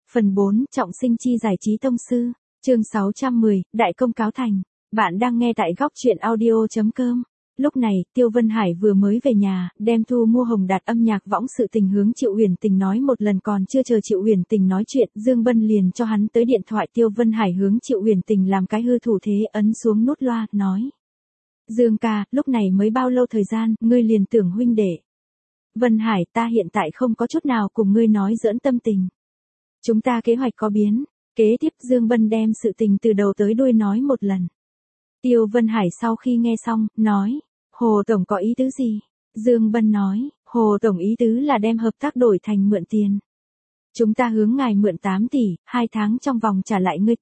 Phần 4, trọng sinh chi giải trí tông sư. Chương 610, đại công cáo thành. Bạn đang nghe tại góc truyện audio.com. Lúc này, Tiêu Vân Hải vừa mới về nhà, đem thu mua Hồng Đạt âm nhạc võng sự tình hướng Triệu Huyền Tình nói một lần, còn chưa chờ Triệu Huyền Tình nói chuyện, Dương Bân liền cho hắn tới điện thoại. Tiêu Vân Hải hướng Triệu Huyền Tình làm cái hư thủ thế, ấn xuống nút loa, nói: Dương ca, lúc này mới bao lâu thời gian, ngươi liền tưởng huynh đệ. Vân Hải, ta hiện tại không có chút nào cùng ngươi nói giỡn tâm tình. Chúng ta kế hoạch có biến. Kế tiếp Dương Bân đem sự tình từ đầu tới đuôi nói một lần. Tiêu Vân Hải sau khi nghe xong, nói: Hồ Tổng có ý tứ gì? Dương Bân nói: Hồ Tổng ý tứ là đem hợp tác đổi thành mượn tiền. Chúng ta hướng ngài mượn 8 tỷ, 2 tháng trong vòng trả lại ngươi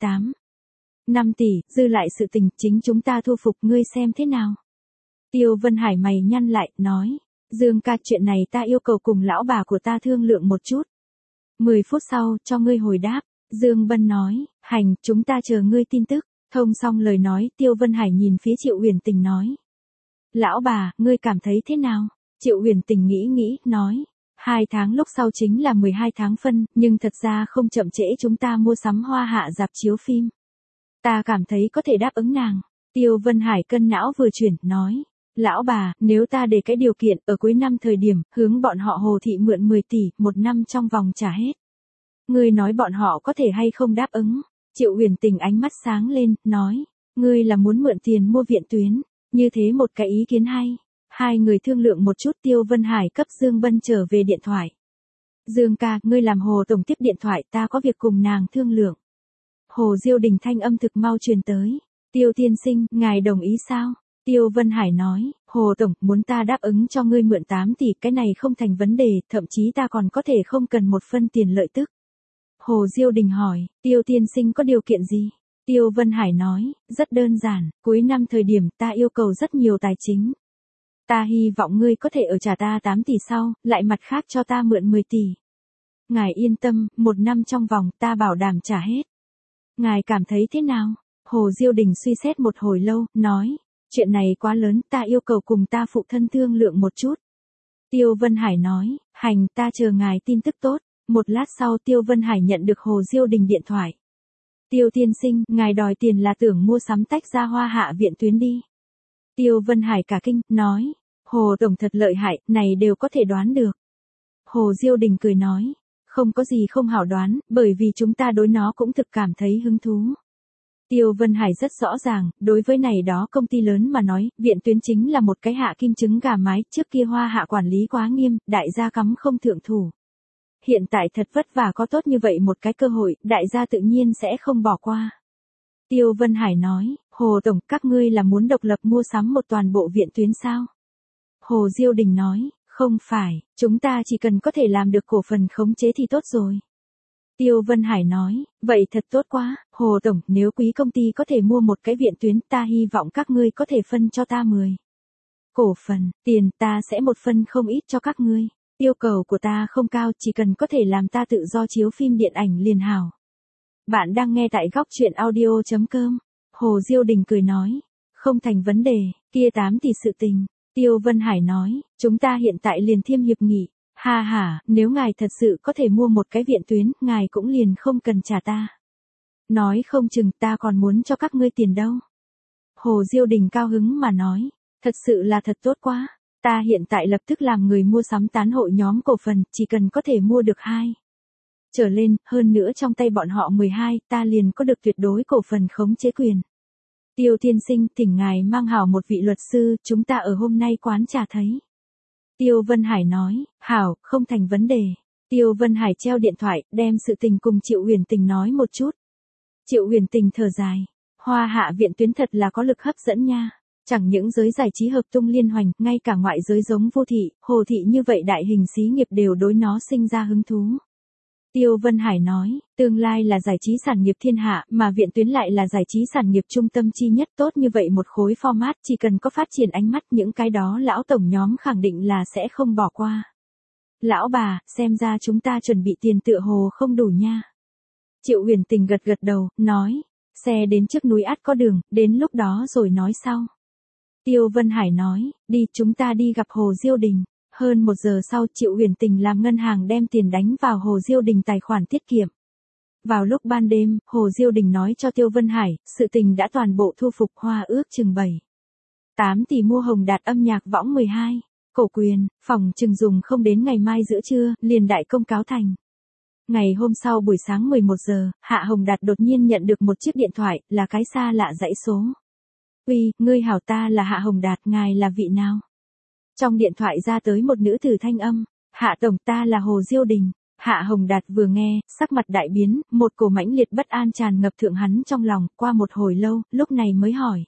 5 tỷ, dư lại sự tình chính chúng ta thu phục, ngươi xem thế nào? Tiêu Vân Hải mày nhăn lại, nói: Dương ca, chuyện này ta yêu cầu cùng lão bà của ta thương lượng một chút. 10 phút sau, cho ngươi hồi đáp. Dương Bân nói: Hành, chúng ta chờ ngươi tin tức. Thông xong lời nói, Tiêu Vân Hải nhìn phía Triệu Huyền Tình nói: Lão bà, ngươi cảm thấy thế nào? Triệu Huyền Tình nghĩ, nói: 2 tháng lúc sau chính là 12 tháng phân, nhưng thật ra không chậm trễ chúng ta mua sắm Hoa Hạ rạp chiếu phim. Ta cảm thấy có thể đáp ứng nàng. Tiêu Vân Hải cân não vừa chuyển, nói: Lão bà, nếu ta để cái điều kiện, ở cuối năm thời điểm, hướng bọn họ Hồ Thị mượn 10 tỷ, 1 năm trong vòng trả hết. Ngươi nói bọn họ có thể hay không đáp ứng? Triệu Huyền Tình ánh mắt sáng lên, nói: Ngươi là muốn mượn tiền mua viện tuyến, như thế một cái ý kiến hay. Hai người thương lượng một chút, Tiêu Vân Hải cấp Dương Bân trở về điện thoại. Dương ca, ngươi làm Hồ Tổng tiếp điện thoại, ta có việc cùng nàng thương lượng. Hồ Diêu Đình thanh âm thực mau truyền tới. Tiêu tiên sinh, ngài đồng ý sao? Tiêu Vân Hải nói: Hồ Tổng, muốn ta đáp ứng cho ngươi mượn 8 tỷ, cái này không thành vấn đề, thậm chí ta còn có thể không cần một phân tiền lợi tức. Hồ Diêu Đình hỏi: Tiêu tiên sinh có điều kiện gì? Tiêu Vân Hải nói: Rất đơn giản, cuối năm thời điểm ta yêu cầu rất nhiều tài chính. Ta hy vọng ngươi có thể ở trả ta 8 tỷ sau, lại mặt khác cho ta mượn 10 tỷ. Ngài yên tâm, 1 năm trong vòng, ta bảo đảm trả hết. Ngài cảm thấy thế nào? Hồ Diêu Đình suy xét một hồi lâu, nói: Chuyện này quá lớn, ta yêu cầu cùng ta phụ thân thương lượng một chút. Tiêu Vân Hải nói: Hành, ta chờ ngài tin tức tốt. Một lát sau, Tiêu Vân Hải nhận được Hồ Diêu Đình điện thoại. Tiêu tiên sinh, ngài đòi tiền là tưởng mua sắm tách ra Hoa Hạ viện tuyến đi. Tiêu Vân Hải cả kinh, nói: Hồ Tổng thật lợi hại, này đều có thể đoán được. Hồ Diêu Đình cười nói: Không có gì không hảo đoán, bởi vì chúng ta đối nó cũng thực cảm thấy hứng thú. Tiêu Vân Hải rất rõ ràng, đối với này đó công ty lớn mà nói, viện tuyến chính là một cái hạ kim trứng gà mái, trước kia Hoa Hạ quản lý quá nghiêm, đại gia cắm không thượng thủ. Hiện tại thật vất vả có tốt như vậy một cái cơ hội, đại gia tự nhiên sẽ không bỏ qua. Tiêu Vân Hải nói: Hồ Tổng, các ngươi là muốn độc lập mua sắm một toàn bộ viện tuyến sao? Hồ Diêu Đình nói: Không phải, chúng ta chỉ cần có thể làm được cổ phần khống chế thì tốt rồi. Tiêu Vân Hải nói: Vậy thật tốt quá, Hồ Tổng, nếu quý công ty có thể mua một cái viện tuyến, ta hy vọng các ngươi có thể phân cho ta 10 cổ phần, tiền ta sẽ một phân không ít cho các ngươi. Yêu cầu của ta không cao, chỉ cần có thể làm ta tự do chiếu phim điện ảnh liền hảo. Bạn đang nghe tại góc truyện audio.com. Hồ Diêu Đình cười nói: Không thành vấn đề, kia 8 tỷ sự tình. Tiêu Vân Hải nói: Chúng ta hiện tại liền thiêm hiệp nghị. Ha ha, nếu ngài thật sự có thể mua một cái viện tuyến, ngài cũng liền không cần trả ta. Nói không chừng ta còn muốn cho các ngươi tiền đâu. Hồ Diêu Đình cao hứng mà nói: Thật sự là thật tốt quá. Ta hiện tại lập tức làm người mua sắm tán hội nhóm cổ phần, chỉ cần có thể mua được 2 trở lên, hơn nữa trong tay bọn họ 12, ta liền có được tuyệt đối cổ phần khống chế quyền. Tiêu tiên sinh, thỉnh ngài mang hảo một vị luật sư, chúng ta ở hôm nay quán trà thấy. Tiêu Vân Hải nói: Hảo, không thành vấn đề. Tiêu Vân Hải treo điện thoại, đem sự tình cùng Triệu Huyền Tình nói một chút. Triệu Huyền Tình thở dài: Hoa Hạ viện tuyến thật là có lực hấp dẫn nha. Chẳng những giới giải trí hợp tung liên hoành, ngay cả ngoại giới giống Vô Thị, Hồ Thị như vậy đại hình xí nghiệp đều đối nó sinh ra hứng thú. Tiêu Vân Hải nói: Tương lai là giải trí sản nghiệp thiên hạ, mà viện tuyến lại là giải trí sản nghiệp trung tâm chi nhất, tốt như vậy một khối format, chỉ cần có phát triển ánh mắt, những cái đó lão tổng nhóm khẳng định là sẽ không bỏ qua. Lão bà, xem ra chúng ta chuẩn bị tiền tựa hồ không đủ nha. Triệu Huyền Tình gật gật đầu, nói: Xe đến trước núi ắt có đường, đến lúc đó rồi nói sau. Tiêu Vân Hải nói: Đi, chúng ta đi gặp Hồ Diêu Đình. Hơn 1 giờ sau, Triệu Huyền Tình làm ngân hàng đem tiền đánh vào Hồ Diêu Đình tài khoản tiết kiệm. Vào lúc ban đêm, Hồ Diêu Đình nói cho Tiêu Vân Hải, sự tình đã toàn bộ thu phục hoa ước chừng 7-8 tỷ mua Hồng Đạt âm nhạc võng 12. Cổ quyền, phòng chừng dùng không đến ngày mai giữa trưa, liền đại công cáo thành. Ngày hôm sau buổi sáng 11 giờ, Hạ Hồng Đạt đột nhiên nhận được một chiếc điện thoại, là cái xa lạ dãy số. Uy, ngươi hảo, ta là Hạ Hồng Đạt, ngài là vị nào? Trong điện thoại ra tới một nữ tử thanh âm, Hạ tổng, ta là Hồ Diêu Đình. Hạ Hồng Đạt vừa nghe, sắc mặt đại biến, một cổ mãnh liệt bất an tràn ngập thượng hắn trong lòng, qua một hồi lâu, lúc này mới hỏi.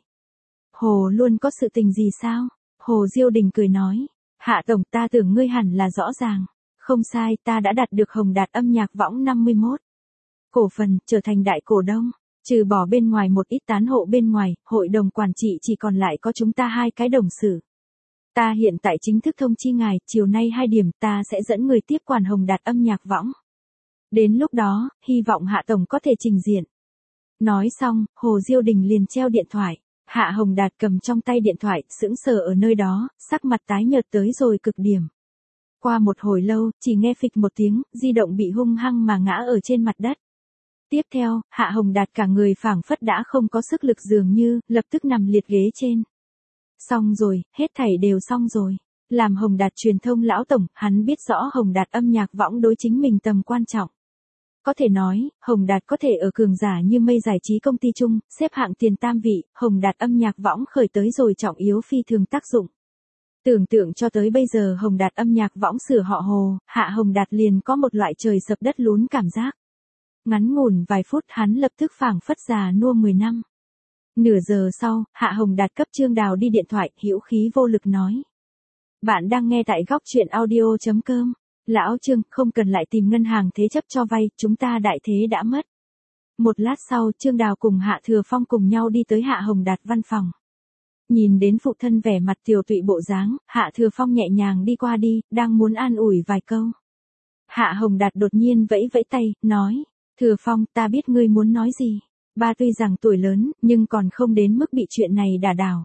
Hồ luôn có sự tình gì sao? Hồ Diêu Đình cười nói, Hạ tổng, ta tưởng ngươi hẳn là rõ ràng. Không sai, ta đã đạt được Hồng Đạt âm nhạc võng 51. Cổ phần, trở thành đại cổ đông. Trừ bỏ bên ngoài một ít tán hộ bên ngoài, hội đồng quản trị chỉ còn lại có chúng ta 2 cái đồng sự. Ta hiện tại chính thức thông chi ngài, chiều nay 2 điểm ta sẽ dẫn người tiếp quản Hồng Đạt âm nhạc võng. Đến lúc đó, hy vọng Hạ tổng có thể trình diện. Nói xong, Hồ Diêu Đình liền treo điện thoại. Hạ Hồng Đạt cầm trong tay điện thoại, sững sờ ở nơi đó, sắc mặt tái nhợt tới rồi cực điểm. Qua một hồi lâu, chỉ nghe phịch một tiếng, di động bị hung hăng mà ngã ở trên mặt đất. Tiếp theo, Hạ Hồng Đạt cả người phảng phất đã không có sức lực dường như, lập tức nằm liệt ghế trên. Xong rồi, hết thảy đều xong rồi. Làm Hồng Đạt truyền thông lão tổng, hắn biết rõ Hồng Đạt âm nhạc võng đối chính mình tầm quan trọng. Có thể nói, Hồng Đạt có thể ở cường giả như mây giải trí công ty chung, xếp hạng tiền tam vị, Hồng Đạt âm nhạc võng khởi tới rồi trọng yếu phi thường tác dụng. Tưởng tượng cho tới bây giờ Hồng Đạt âm nhạc võng sửa họ Hồ, Hạ Hồng Đạt liền có một loại trời sập đất lún cảm giác. Ngắn ngủn vài phút hắn lập tức phảng phất già nua 10 năm. Nửa giờ sau, Hạ Hồng Đạt cấp Trương Đào đi điện thoại, hữu khí vô lực nói. Bạn đang nghe tại góc truyện audio.com. Lão Trương, không cần lại tìm ngân hàng thế chấp cho vay, chúng ta đại thế đã mất. Một lát sau, Trương Đào cùng Hạ Thừa Phong cùng nhau đi tới Hạ Hồng Đạt văn phòng. Nhìn đến phụ thân vẻ mặt tiều tụy bộ dáng, Hạ Thừa Phong nhẹ nhàng đi qua đi, đang muốn an ủi vài câu. Hạ Hồng Đạt đột nhiên vẫy vẫy tay, nói, Thừa Phong, ta biết ngươi muốn nói gì. Ba tuy rằng tuổi lớn, nhưng còn không đến mức bị chuyện này đả đảo.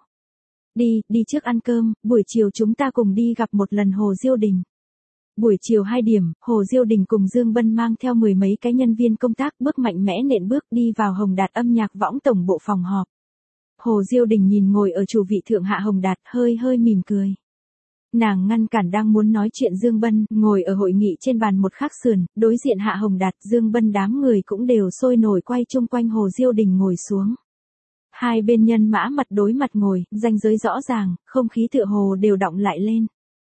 Đi trước ăn cơm, buổi chiều chúng ta cùng đi gặp một lần Hồ Diêu Đình. Buổi chiều 2 điểm, Hồ Diêu Đình cùng Dương Bân mang theo 10 mấy cái nhân viên công tác bước mạnh mẽ nện bước đi vào Hồng Đạt âm nhạc võng tổng bộ phòng họp. Hồ Diêu Đình nhìn ngồi ở chủ vị thượng Hạ Hồng Đạt hơi mỉm cười. Nàng ngăn cản đang muốn nói chuyện Dương Bân, ngồi ở hội nghị trên bàn một khắc sườn, đối diện Hạ Hồng Đạt, Dương Bân đám người cũng đều sôi nổi quay chung quanh Hồ Diêu Đình ngồi xuống. Hai bên nhân mã mặt đối mặt ngồi, ranh giới rõ ràng, không khí tựa hồ đều đọng lại lên.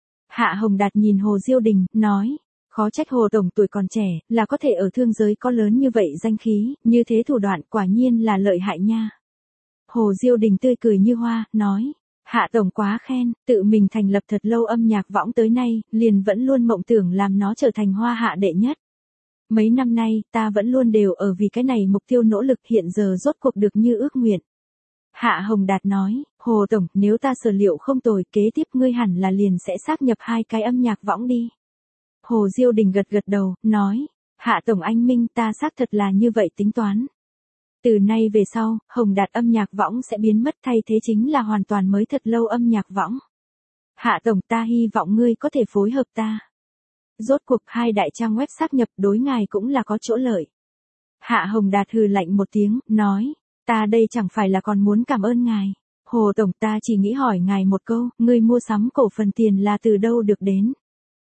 Hạ Hồng Đạt nhìn Hồ Diêu Đình, nói, khó trách Hồ tổng tuổi còn trẻ, là có thể ở thương giới có lớn như vậy danh khí, như thế thủ đoạn quả nhiên là lợi hại nha. Hồ Diêu Đình tươi cười như hoa, nói, Hạ tổng quá khen, tự mình thành lập thật lâu âm nhạc võng tới nay, liền vẫn luôn mộng tưởng làm nó trở thành hoa hạ đệ nhất. Mấy năm nay, ta vẫn luôn đều ở vì cái này mục tiêu nỗ lực, hiện giờ rốt cuộc được như ước nguyện. Hạ Hồng Đạt nói, Hồ tổng, nếu ta sở liệu không tồi, kế tiếp ngươi hẳn là liền sẽ sáp nhập 2 cái âm nhạc võng đi. Hồ Diêu Đình gật đầu, nói, Hạ tổng anh minh, ta xác thật là như vậy tính toán. Từ nay về sau, Hồng Đạt âm nhạc võng sẽ biến mất, thay thế chính là hoàn toàn mới thật lâu âm nhạc võng. Hạ tổng, ta hy vọng ngươi có thể phối hợp ta. Rốt cuộc 2 đại trang web sáp nhập đối ngài cũng là có chỗ lợi. Hạ Hồng Đạt hừ lạnh một tiếng, nói, ta đây chẳng phải là còn muốn cảm ơn ngài. Hồ tổng, ta chỉ nghĩ hỏi ngài một câu, ngươi mua sắm cổ phần tiền là từ đâu được đến?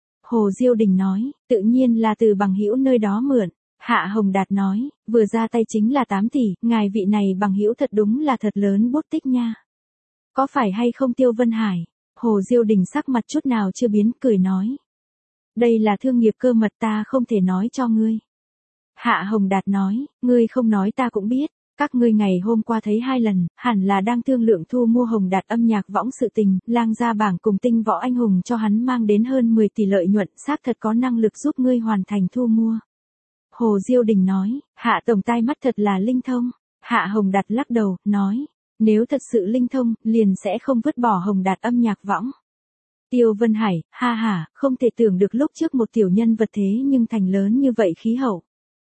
Hồ Diêu Đình nói, tự nhiên là từ bằng hữu nơi đó mượn. Hạ Hồng Đạt nói, vừa ra tay chính là 8 tỷ, ngài vị này bằng hữu thật đúng là thật lớn bút tích nha. Có phải hay không Tiêu Vân Hải? Hồ Diêu Đình sắc mặt chút nào chưa biến, cười nói. Đây là thương nghiệp cơ mật, ta không thể nói cho ngươi. Hạ Hồng Đạt nói, ngươi không nói ta cũng biết. Các ngươi ngày hôm qua thấy 2 lần, hẳn là đang thương lượng thu mua Hồng Đạt âm nhạc võng sự tình, lang gia bảng cùng tinh võ anh hùng cho hắn mang đến hơn 10 tỷ lợi nhuận, xác thật có năng lực giúp ngươi hoàn thành thu mua. Hồ Diêu Đình nói, Hạ tổng tai mắt thật là linh thông. Hạ Hồng Đạt lắc đầu, nói, nếu thật sự linh thông, liền sẽ không vứt bỏ Hồng Đạt âm nhạc võng. Tiêu Vân Hải, ha ha, không thể tưởng được lúc trước một tiểu nhân vật thế nhưng thành lớn như vậy khí hậu.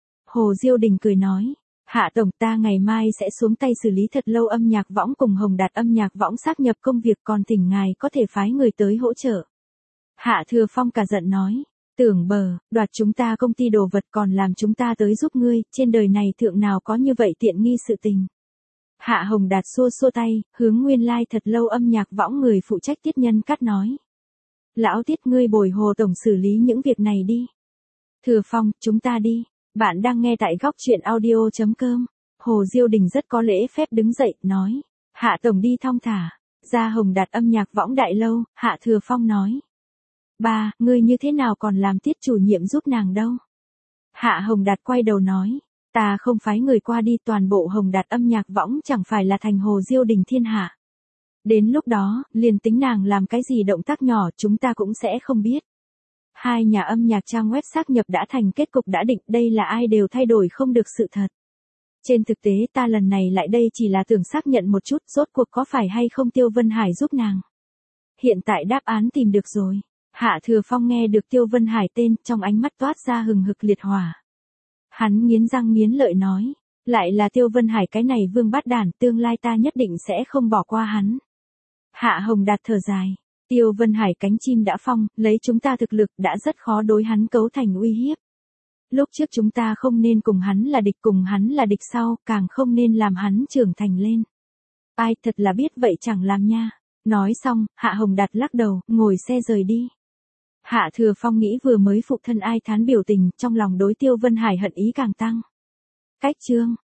Hồ Diêu Đình cười nói, Hạ tổng, ta ngày mai sẽ xuống tay xử lý thật lâu âm nhạc võng cùng Hồng Đạt âm nhạc võng sáp nhập công việc, còn thỉnh ngài có thể phái người tới hỗ trợ. Hạ Thừa Phong cả giận nói, Tưởng bờ, đoạt chúng ta công ty đồ vật còn làm chúng ta tới giúp ngươi, trên đời này thượng nào có như vậy tiện nghi sự tình. Hạ Hồng Đạt xua xua tay, hướng nguyên lai like thật lâu âm nhạc võng người phụ trách Tiết Nhân Cắt nói. Lão Tiết ngươi bồi Hồ Tổng xử lý những việc này đi. Thừa Phong, chúng ta đi. Bạn đang nghe tại góc chuyện audio.com. Hồ Diêu Đình rất có lễ phép đứng dậy, nói. Hạ Tổng đi thong thả. Ra Hồng Đạt âm nhạc võng đại lâu, Hạ Thừa Phong nói. Ba, ngươi như thế nào còn làm Tiết chủ nhiệm giúp nàng đâu? Hạ Hồng Đạt quay đầu nói. Ta không phái người qua đi, toàn bộ Hồng Đạt âm nhạc võng chẳng phải là thành Hồ Diêu Đình thiên hạ. Đến lúc đó, liền tính nàng làm cái gì động tác nhỏ chúng ta cũng sẽ không biết. Hai nhà âm nhạc trang web xác nhập đã thành kết cục đã định, đây là ai đều thay đổi không được sự thật. Trên thực tế ta lần này lại đây chỉ là tưởng xác nhận một chút rốt cuộc có phải hay không Tiêu Vân Hải giúp nàng. Hiện tại đáp án tìm được rồi. Hạ Thừa Phong nghe được Tiêu Vân Hải tên, trong ánh mắt toát ra hừng hực liệt hỏa. Hắn nghiến răng nghiến lợi nói, lại là Tiêu Vân Hải cái này vương bát đản, tương lai ta nhất định sẽ không bỏ qua hắn. Hạ Hồng Đạt thở dài, Tiêu Vân Hải cánh chim đã phong, lấy chúng ta thực lực đã rất khó đối hắn cấu thành uy hiếp. Lúc trước chúng ta không nên cùng hắn là địch, cùng hắn là địch sau, càng không nên làm hắn trưởng thành lên. Ai thật là biết vậy chẳng làm nha. Nói xong, Hạ Hồng Đạt lắc đầu, ngồi xe rời đi. Hạ Thừa Phong nghĩ vừa mới phụ thân ai thán biểu tình, trong lòng đối Tiêu Vân Hải hận ý càng tăng. Cách chương